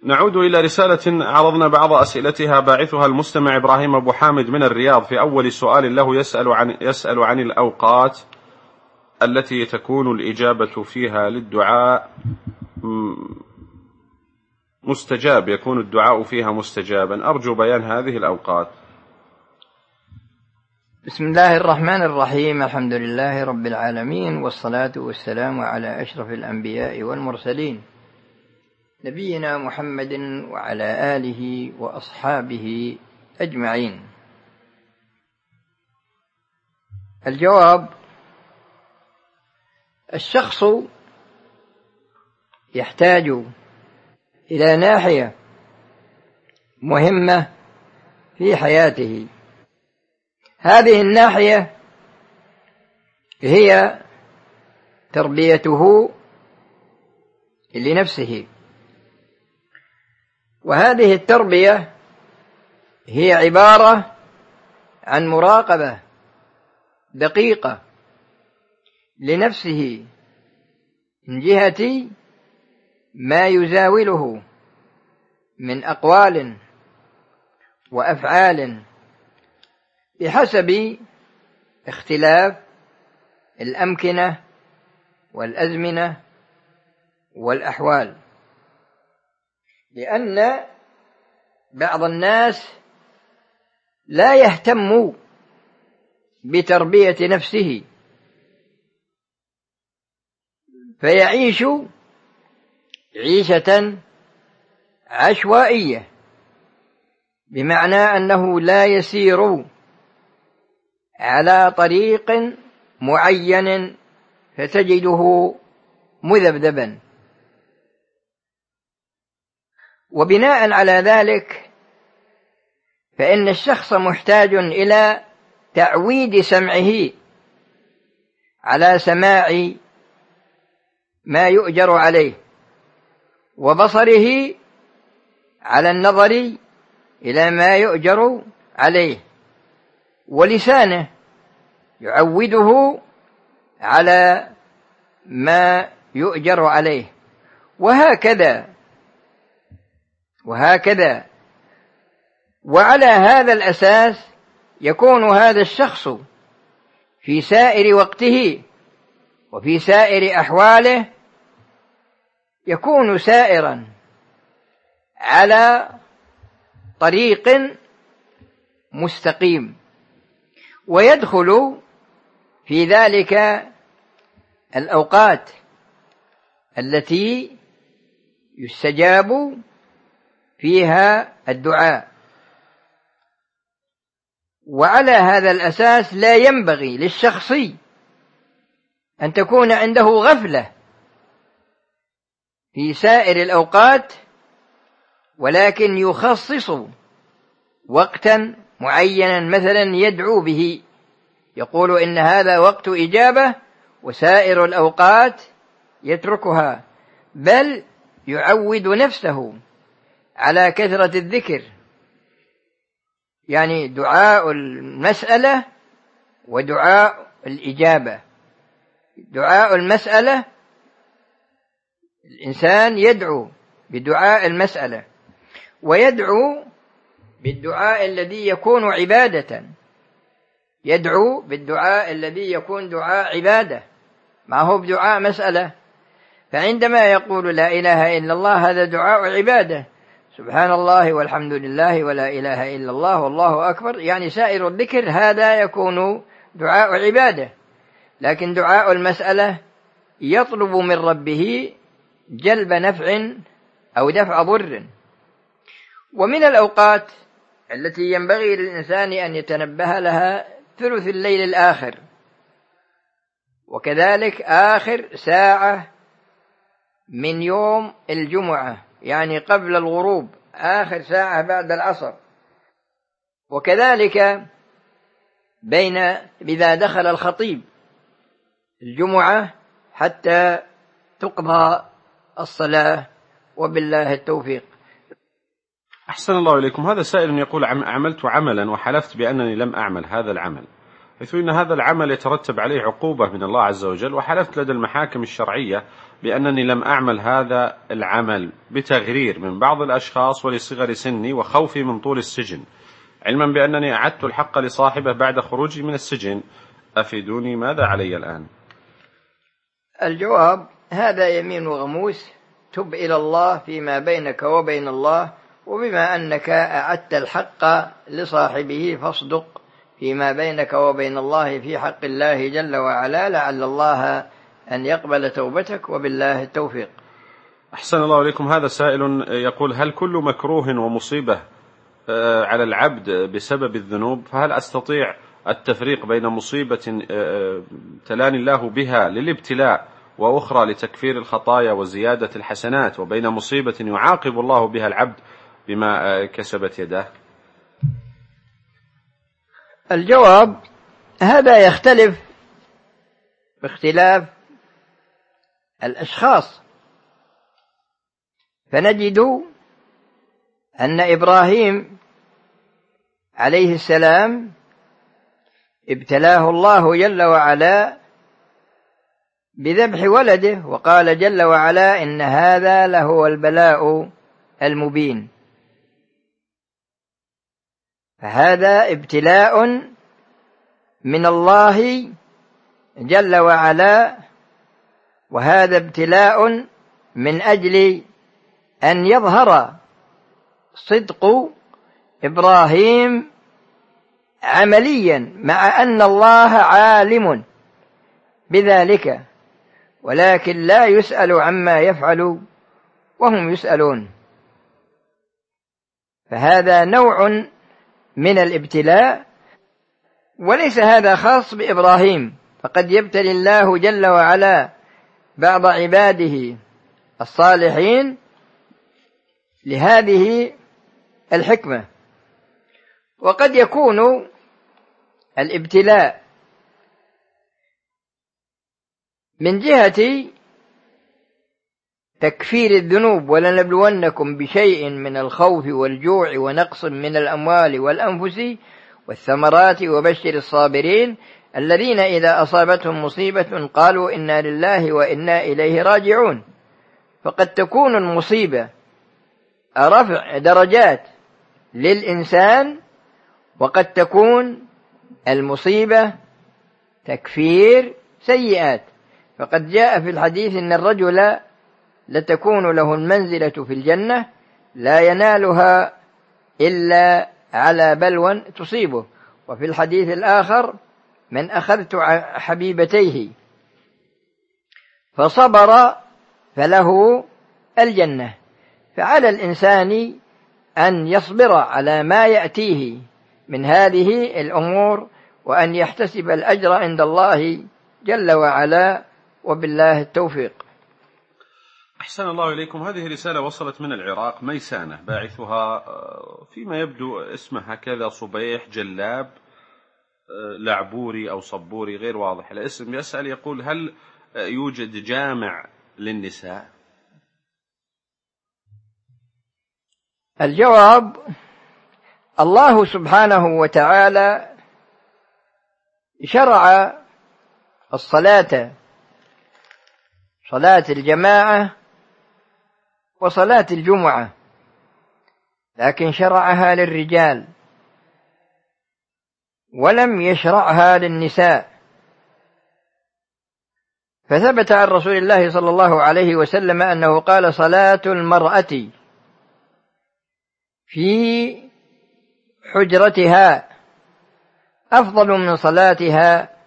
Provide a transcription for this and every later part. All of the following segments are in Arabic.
نعود إلى رسالة عرضنا بعض أسئلتها باعثها المستمع إبراهيم أبو حامد من الرياض. في أول سؤال له يسأل عن الأوقات التي تكون الإجابة فيها للدعاء مستجاب، يكون الدعاء فيها مستجابا، أرجو بيان هذه الأوقات. بسم الله الرحمن الرحيم، الحمد لله رب العالمين، والصلاة والسلام على أشرف الأنبياء والمرسلين نبينا محمد وعلى آله وأصحابه أجمعين. الجواب: الشخص يحتاج إلى ناحية مهمة في حياته، هذه الناحية هي تربيته لنفسه، وهذه التربية هي عبارة عن مراقبة دقيقة لنفسه من جهة ما يزاوله من أقوال وأفعال بحسب اختلاف الأمكنة والأزمنة والأحوال، لأن بعض الناس لا يهتم بتربية نفسه فيعيش عيشة عشوائية، بمعنى أنه لا يسير على طريق معين فتجده مذبذبا. وبناء على ذلك فإن الشخص محتاج إلى تعويد سمعه على سماع ما يؤجر عليه، وبصره على النظر إلى ما يؤجر عليه، ولسانه يعوده على ما يؤجر عليه، وهكذا. وعلى هذا الأساس يكون هذا الشخص في سائر وقته وفي سائر أحواله يكون سائرا على طريق مستقيم، ويدخل في ذلك الأوقات التي يستجاب فيها الدعاء. وعلى هذا الأساس لا ينبغي للشخص أن تكون عنده غفلة في سائر الأوقات، ولكن يخصص وقتا معينا مثلا يدعو به، يقول إن هذا وقت إجابة وسائر الأوقات يتركها، بل يعود نفسه على كثرة الذكر، يعني دعاء المسألة ودعاء الإجابة. دعاء المسألة الإنسان يدعو بدعاء المسألة، ويدعو بالدعاء الذي يكون عبادة، يدعو بالدعاء الذي يكون دعاء عبادة، ما هو بدعاء مسألة. فعندما يقول لا إله إلا الله هذا دعاء عبادة، سبحان الله والحمد لله ولا إله إلا الله والله أكبر، يعني سائر الذكر هذا يكون دعاء عبادة. لكن دعاء المسألة يطلب من ربه جلب نفع أو دفع ضر. ومن الأوقات التي ينبغي للإنسان أن يتنبه لها ثلث الليل الآخر، وكذلك آخر ساعة من يوم الجمعة، يعني قبل الغروب آخر ساعة بعد العصر، وكذلك إذا دخل الخطيب الجمعة حتى تقضى الصلاة، وبالله التوفيق. أحسن الله إليكم. هذا سائل يقول عملت عملا وحلفت بأنني لم أعمل هذا العمل، حيث إن هذا العمل يترتب عليه عقوبة من الله عز وجل، وحلفت لدى المحاكم الشرعية بأنني لم أعمل هذا العمل بتغرير من بعض الأشخاص ولصغر سني وخوفي من طول السجن، علما بأنني أعدت الحق لصاحبه بعد خروجي من السجن، أفيدوني ماذا علي الآن؟ الجواب: هذا يمين غموس، تب إلى الله فيما بينك وبين الله، وبما أنك أعدت الحق لصاحبه فاصدق فيما بينك وبين الله في حق الله جل وعلا، لعل الله أن يقبل توبتك، وبالله التوفيق. أحسن الله إليكم. هذا سائل يقول: هل كل مكروه ومصيبة على العبد بسبب الذنوب؟ فهل أستطيع التفريق بين مصيبة ابتلاني الله بها للابتلاء وأخرى لتكفير الخطايا وزيادة الحسنات، وبين مصيبة يعاقب الله بها العبد بما كسبت يداه؟ الجواب: هذا يختلف باختلاف الأشخاص، فنجد أن إبراهيم عليه السلام ابتلاه الله جل وعلا بذبح ولده، وقال جل وعلا: إن هذا لهو البلاء المبين. فهذا ابتلاء من الله جل وعلا، وهذا ابتلاء من أجل أن يظهر صدق إبراهيم عمليا، مع أن الله عالم بذلك، ولكن لا يسأل عما يفعل وهم يسألون. فهذا نوع من الابتلاء، وليس هذا خاص بإبراهيم، فقد يبتلي الله جل وعلا بعض عباده الصالحين لهذه الحكمة. وقد يكون الابتلاء من جهة تكفير الذنوب: ولنبلونكم بشيء من الخوف والجوع ونقص من الأموال والأنفس والثمرات وبشر الصابرين الذين إذا أصابتهم مصيبة قالوا إنا لله وإنا إليه راجعون. فقد تكون المصيبة رفع درجات للإنسان، وقد تكون المصيبة تكفير سيئات. فقد جاء في الحديث إن الرجل لتكون له المنزلة في الجنة لا ينالها إلا على بلوى تصيبه. وفي الحديث الآخر: من أخذت حبيبتيه فصبر فله الجنة. فعلى الإنسان أن يصبر على ما يأتيه من هذه الأمور، وأن يحتسب الأجر عند الله جل وعلا، وبالله التوفيق. أحسن الله إليكم. هذه رسالة وصلت من العراق، ميسانة، باعثها فيما يبدو اسمه هكذا صبيح جلاب لعبوري أو صبوري، غير واضح الاسم. يسأل يقول: هل يوجد جامع للنساء؟ الجواب: الله سبحانه وتعالى شرع الصلاة، صلاة الجماعة وصلاة الجمعة، لكن شرعها للرجال ولم يشرعها للنساء. فثبت عن رسول الله صلى الله عليه وسلم أنه قال: صلاة المرأة في حجرتها أفضل من صلاتها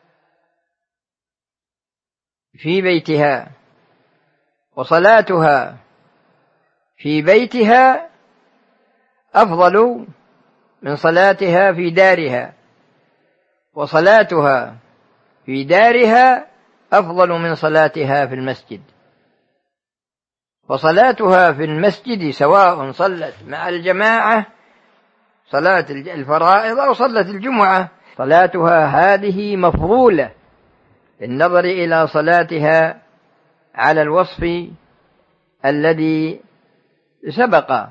في بيتها، وصلاتها في بيتها أفضل من صلاتها في دارها، وصلاتها في دارها أفضل من صلاتها في المسجد. وصلاتها في المسجد سواء صلت مع الجماعة صلاة الفرائض أو صلت الجمعة، صلاتها هذه مفضولة بالنظر إلى صلاتها على الوصف الذي سبق.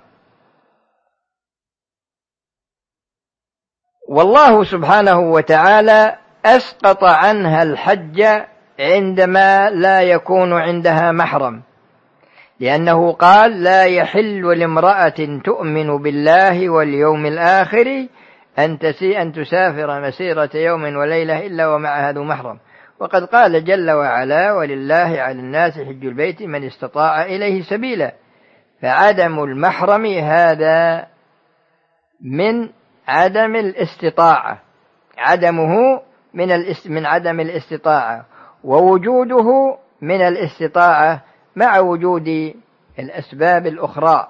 والله سبحانه وتعالى أسقط عنها الحج عندما لا يكون عندها محرم، لأنه قال: لا يحل لامرأة تؤمن بالله واليوم الآخر أن تسافر مسيرة يوم وليلة إلا ومعها ذو محرم. وقد قال جل وعلا: ولله على الناس حج البيت من استطاع إليه سبيلا. فعدم المحرم هذا من عدم الاستطاعة، عدمه من عدم الاستطاعة، ووجوده من الاستطاعة مع وجود الأسباب الأخرى،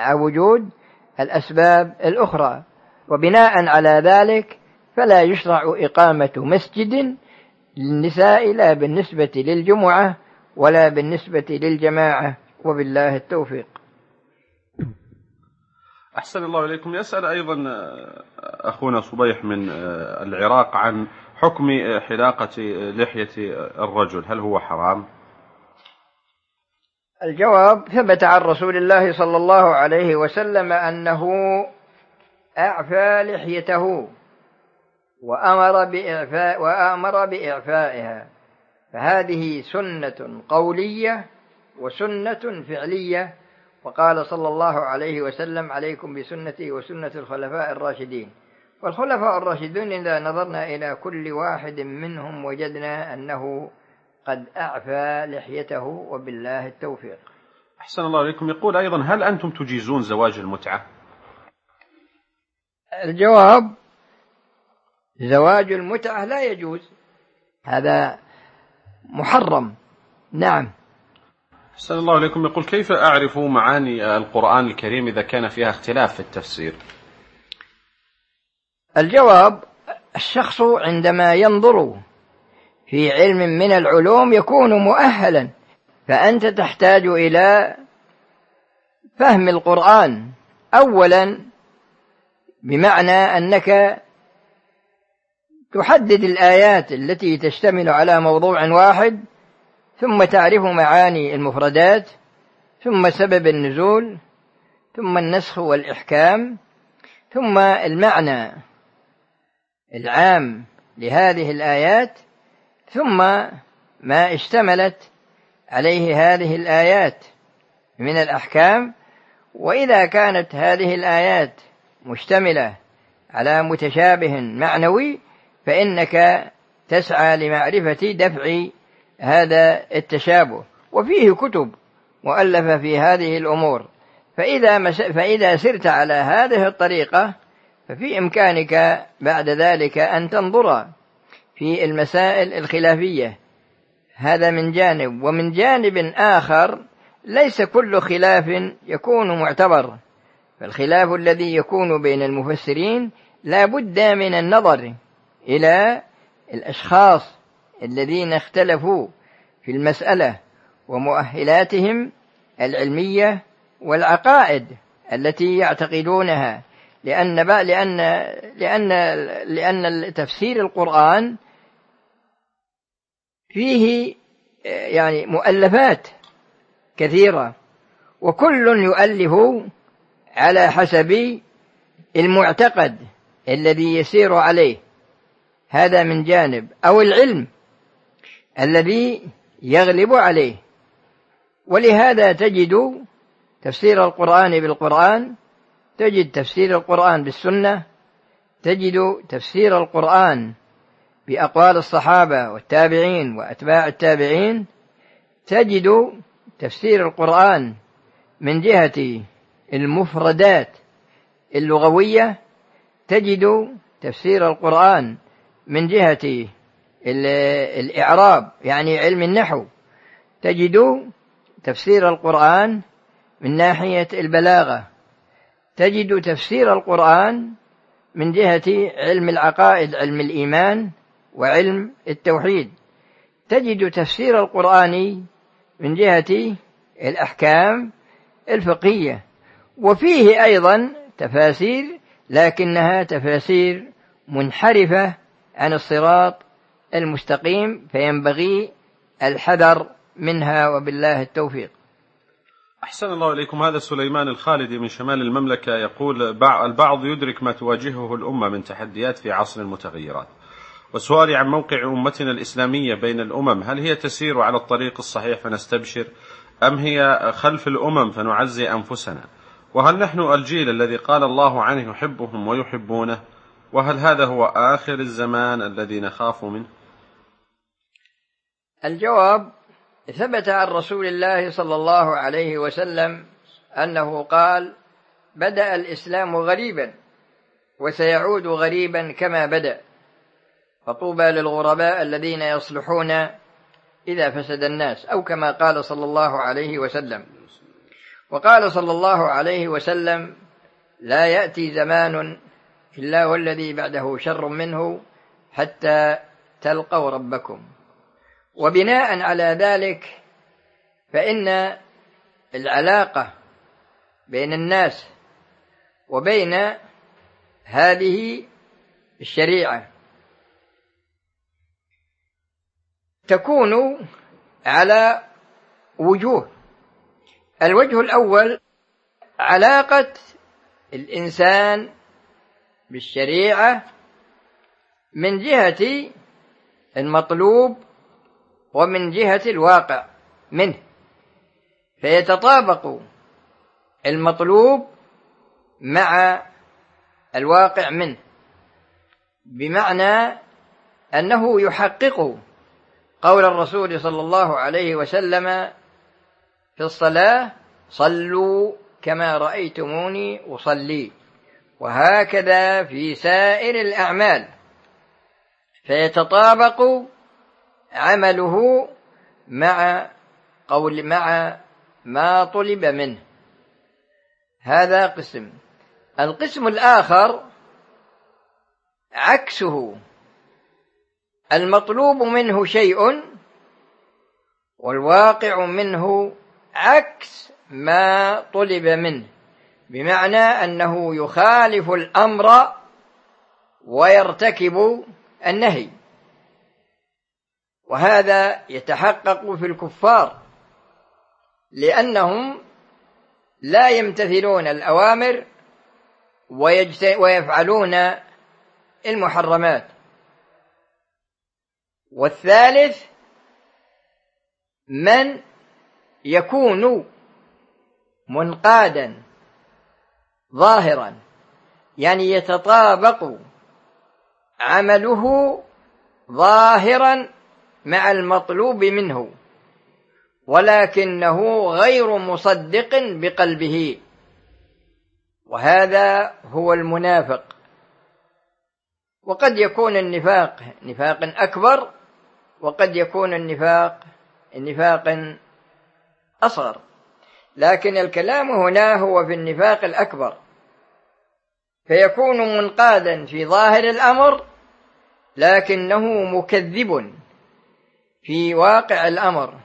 وبناء على ذلك فلا يشرع إقامة مسجد للنساء لا بالنسبة للجمعة ولا بالنسبة للجماعة، وبالله التوفيق. أحسن الله إليكم. يسأل أيضا أخونا صبيح من العراق عن حكم حلاقة لحية الرجل، هل هو حرام؟ الجواب: ثبت عن رسول الله صلى الله عليه وسلم أنه أعفى لحيته وأمر بإعفائها، فهذه سنة قولية وسنة فعلية. وقال صلى الله عليه وسلم: عليكم بسنتي وسنة الخلفاء الراشدين. والخلفاء الراشدون إذا نظرنا إلى كل واحد منهم وجدنا أنه قد أعفى لحيته، وبالله التوفيق. أحسن الله إليكم. يقول أيضا: هل أنتم تجيزون زواج المتعة؟ الجواب: زواج المتعة لا يجوز، هذا محرم. نعم. أحسن الله إليكم. يقول: كيف أعرف معاني القرآن الكريم إذا كان فيها اختلاف في التفسير؟ الجواب: الشخص عندما ينظر في علم من العلوم يكون مؤهلا، فأنت تحتاج إلى فهم القرآن أولا، بمعنى أنك تحدد الآيات التي تشتمل على موضوع واحد، ثم تعرف معاني المفردات، ثم سبب النزول، ثم النسخ والإحكام، ثم المعنى العام لهذه الآيات، ثم ما اشتملت عليه هذه الآيات من الأحكام. وإذا كانت هذه الآيات مشتملة على متشابه معنوي فإنك تسعى لمعرفة دفع هذا التشابه، وفيه كتب مؤلفة في هذه الأمور. فإذا سرت على هذه الطريقة ففي إمكانك بعد ذلك أن تنظر في المسائل الخلافية، هذا من جانب. ومن جانب آخر ليس كل خلاف يكون معتبر، فالخلاف الذي يكون بين المفسرين لا بد من النظر إلى الأشخاص الذين اختلفوا في المسألة ومؤهلاتهم العلمية والعقائد التي يعتقدونها، لأن تفسير القرآن فيه يعني مؤلفات كثيرة، وكل يؤلف على حسب المعتقد الذي يسير عليه، هذا من جانب، أو العلم الذي يغلب عليه. ولهذا تجد تفسير القرآن بالقرآن، تجد تفسير القرآن بالسنة، تجد تفسير القرآن بأقوال الصحابة والتابعين وأتباع التابعين، تجد تفسير القرآن من جهة المفردات اللغوية، تجد تفسير القرآن من جهة الإعراب يعني علم النحو، تجد تفسير القرآن من ناحية البلاغة، تجد تفسير القرآن من جهة علم العقائد علم الإيمان وعلم التوحيد، تجد تفسير القرآن من جهة الأحكام الفقهية. وفيه أيضا تفاسير لكنها تفاسير منحرفة عن الصراط المستقيم، فينبغي الحذر منها، وبالله التوفيق. أحسن الله إليكم. هذا سليمان الخالدي من شمال المملكة يقول: البعض يدرك ما تواجهه الأمة من تحديات في عصر المتغيرات، وسؤالي عن موقع أمتنا الإسلامية بين الأمم، هل هي تسير على الطريق الصحيح فنستبشر، أم هي خلف الأمم فنعزي أنفسنا؟ وهل نحن الجيل الذي قال الله عنه يحبهم ويحبونه؟ وهل هذا هو آخر الزمان الذي نخاف منه؟ الجواب: ثبت عن رسول الله صلى الله عليه وسلم أنه قال: بدأ الإسلام غريبا وسيعود غريبا كما بدأ، فطوبى للغرباء الذين يصلحون إذا فسد الناس، أو كما قال صلى الله عليه وسلم. وقال صلى الله عليه وسلم: لا يأتي زمان إلا والذي بعده شر منه حتى تلقوا ربكم. وبناء على ذلك فإن العلاقة بين الناس وبين هذه الشريعة تكون على وجوه. الوجه الأول علاقة الإنسان بالشريعة من جهة المطلوب ومن جهة الواقع منه، فيتطابق المطلوب مع الواقع منه، بمعنى أنه يحقق قول الرسول صلى الله عليه وسلم في الصلاة: صلوا كما رأيتموني أصلي. وهكذا في سائر الأعمال، فيتطابق عمله مع ما طلب منه. هذا قسم. القسم الآخر عكسه، المطلوب منه شيء والواقع منه عكس ما طلب منه، بمعنى أنه يخالف الأمر ويرتكب النهي. وهذا يتحقق في الكفار، لأنهم لا يمتثلون الأوامر ويفعلون المحرمات. والثالث من يكون منقادا ظاهرا، يعني يتطابق عمله ظاهرا مع المطلوب منه، ولكنه غير مصدق بقلبه، وهذا هو المنافق. وقد يكون النفاق نفاقا أكبر، وقد يكون النفاق نفاقا أصغر، لكن الكلام هنا هو في النفاق الأكبر، فيكون منقادا في ظاهر الأمر لكنه مكذب في واقع الأمر.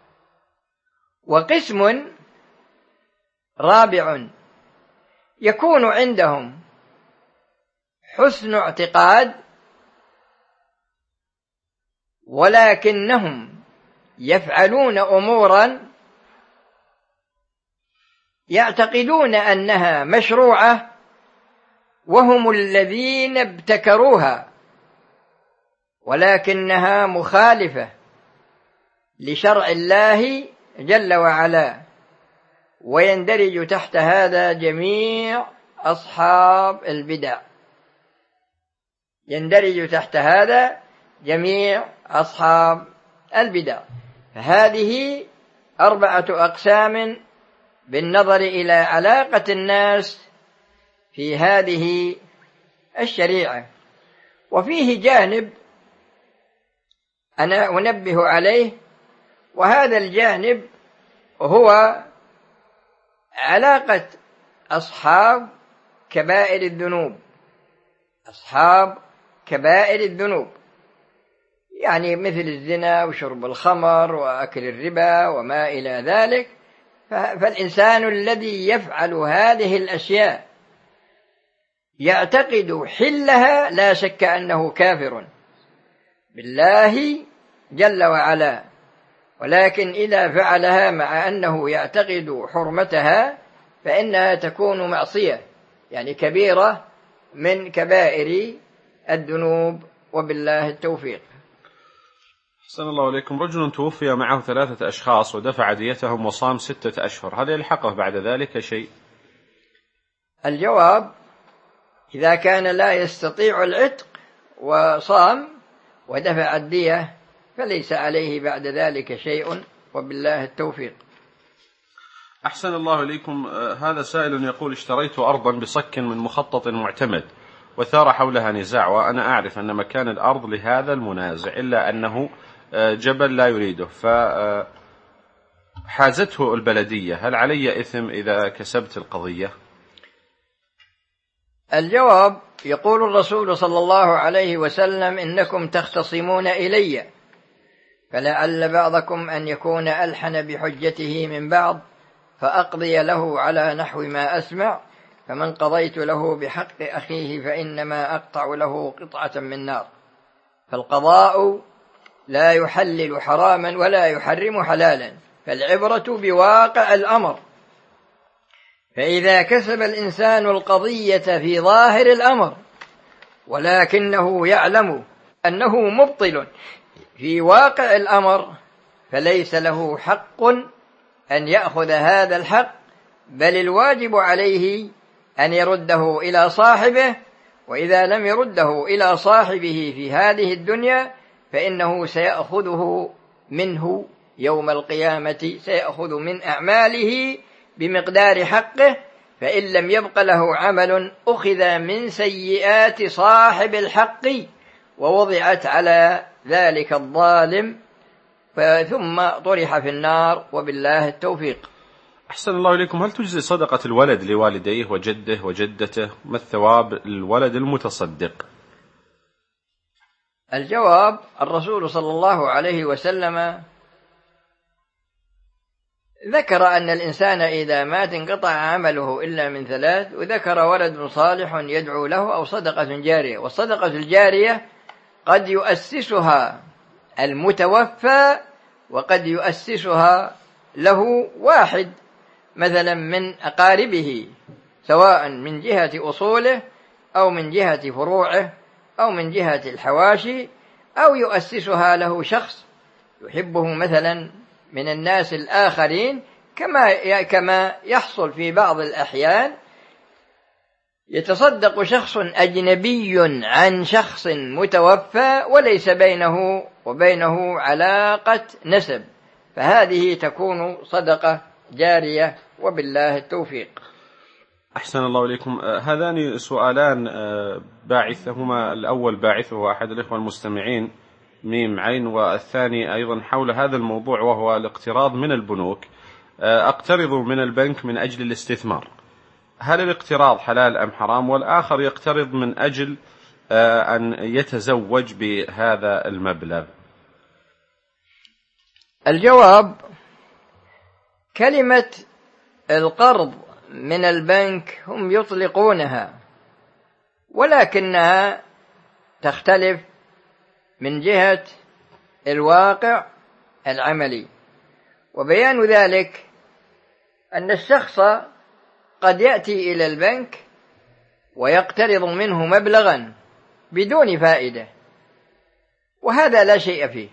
وقسم رابع يكون عندهم حسن اعتقاد، ولكنهم يفعلون أمورا يعتقدون أنها مشروعة وهم الذين ابتكروها، ولكنها مخالفة لشرع الله جل وعلا. ويندرج تحت هذا جميع أصحاب البدع، يندرج تحت هذا جميع أصحاب البدع. فهذه 4 أقسام بالنظر إلى علاقة الناس في هذه الشريعة. وفيه جانب أنا أنبه عليه، وهذا الجانب هو علاقة أصحاب كبائر الذنوب. أصحاب كبائر الذنوب يعني مثل الزنا وشرب الخمر وأكل الربا وما إلى ذلك. فالإنسان الذي يفعل هذه الأشياء يعتقد حلها لا شك أنه كافر بالله جل وعلا، ولكن إذا فعلها مع أنه يعتقد حرمتها فإنها تكون معصية، يعني كبيرة من كبائر الذنوب وبالله التوفيق. أحسن الله إليكم. رجل توفي معه 3 أشخاص ودفع ديتهم وصام 6 أشهر، هل يلحقه بعد ذلك شيء؟ الجواب: إذا كان لا يستطيع العتق وصام ودفع الدية فليس عليه بعد ذلك شيء، وبالله التوفيق. أحسن الله إليكم. هذا سائل يقول: اشتريت أرضا بصك من مخطط معتمد وثار حولها نزاع، وأنا أعرف أن مكان الأرض لهذا المنازع إلا أنه جبل لا يريده، فحازته البلدية، هل علي إثم إذا كسبت القضية؟ الجواب: يقول الرسول صلى الله عليه وسلم: إنكم تختصمون إلي، فلعل بعضكم أن يكون ألحن بحجته من بعض، فأقضي له على نحو ما أسمع، فمن قضيت له بحق أخيه فإنما أقطع له قطعة من نار. فالقضاء لا يحلل حراما ولا يحرم حلالا، فالعبرة بواقع الأمر. فإذا كسب الإنسان القضية في ظاهر الأمر ولكنه يعلم أنه مبطل في واقع الأمر، فليس له حق أن يأخذ هذا الحق، بل الواجب عليه أن يرده إلى صاحبه، وإذا لم يرده إلى صاحبه في هذه الدنيا فإنه سيأخذه منه يوم القيامة، سيأخذ من أعماله بمقدار حقه، فإن لم يبق له عمل أخذ من سيئات صاحب الحق ووضعت على ذلك الظالم ثم طرح في النار، وبالله التوفيق. أحسن الله إليكم. هل تجزي صدقة الولد لوالديه وجده وجدته؟ ما الثواب الولد المتصدق؟ الجواب: الرسول صلى الله عليه وسلم ذكر أن الإنسان إذا مات انقطع عمله إلا من 3، وذكر ولد صالح يدعو له أو صدقة جارية. والصدقة الجارية قد يؤسسها المتوفى وقد يؤسسها له واحد مثلا من أقاربه، سواء من جهة أصوله أو من جهة فروعه أو من جهة الحواشي، أو يؤسسها له شخص يحبه مثلا من الناس الآخرين، كما يحصل في بعض الأحيان يتصدق شخص أجنبي عن شخص متوفى وليس بينه وبينه علاقة نسب، فهذه تكون صدقة جارية، وبالله التوفيق. أحسن الله إليكم. هذان سؤالان باعثهما الأول باعثه أحد الإخوة المستمعين ميم عين، والثاني أيضا حول هذا الموضوع وهو الاقتراض من البنوك. أقترض من البنك من أجل الاستثمار، هل الاقتراض حلال أم حرام؟ والآخر يقترض من أجل أن يتزوج بهذا المبلغ. الجواب: كلمة القرض من البنك هم يطلقونها، ولكنها تختلف من جهة الواقع العملي، وبيان ذلك أن الشخص قد يأتي إلى البنك ويقترض منه مبلغا بدون فائدة، وهذا لا شيء فيه.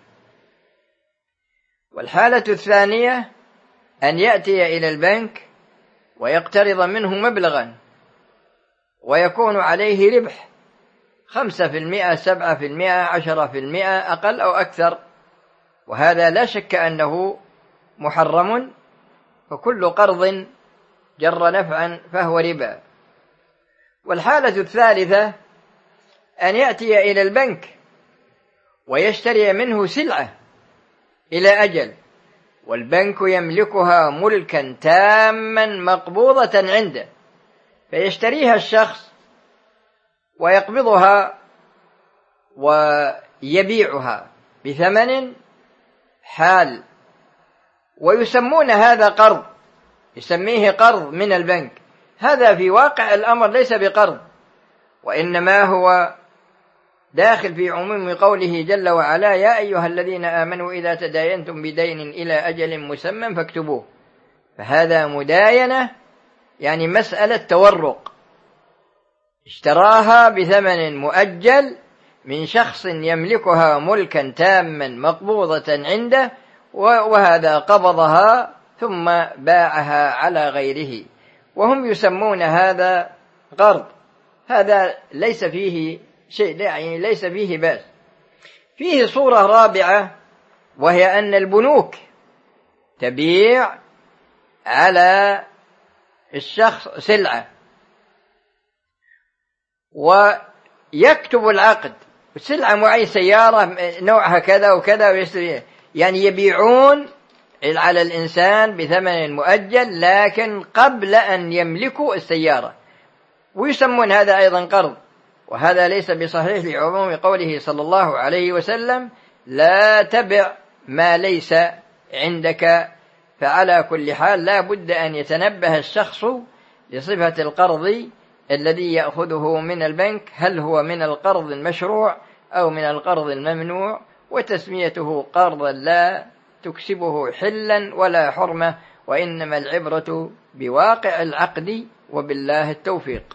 والحالة الثانية أن يأتي إلى البنك ويقترض منه مبلغا ويكون عليه ربح 5%، 7%، 10% أقل أو أكثر، وهذا لا شك أنه محرم، فكل قرض جر نفعا فهو ربا. والحالة الثالثة أن يأتي إلى البنك ويشتري منه سلعة إلى أجل، والبنك يملكها ملكا تاما مقبوضة عنده، فيشتريها الشخص ويقبضها ويبيعها بثمن حال، ويسمون هذا قرض، يسميه قرض من البنك. هذا في واقع الأمر ليس بقرض، وإنما هو داخل في عموم قوله جل وعلا: يا أيها الذين آمنوا إذا تداينتم بدين إلى أجل مسمى فاكتبوه. فهذا مداينة، يعني مسألة تورق، اشتراها بثمن مؤجل من شخص يملكها ملكا تاما مقبوضة عنده، وهذا قبضها ثم باعها على غيره، وهم يسمون هذا قرض. هذا ليس فيه شيء، يعني ليس فيه بأس. فيه صورة رابعة، وهي أن البنوك تبيع على الشخص سلعة ويكتب العقد سلعة معينة، سيارة نوعها كذا وكذا، ويشتري، يعني يبيعون على الإنسان بثمن مؤجل لكن قبل أن يملكوا السيارة، ويسمون هذا أيضا قرض. وهذا ليس بصحيح لعموم قوله صلى الله عليه وسلم: لا تبع ما ليس عندك. فعلى كل حال لا بد أن يتنبه الشخص لصفة القرض الذي يأخذه من البنك، هل هو من القرض المشروع أو من القرض الممنوع، وتسميته قرضا لا تكسبه حلا ولا حرمة، وإنما العبرة بواقع العقد، وبالله التوفيق.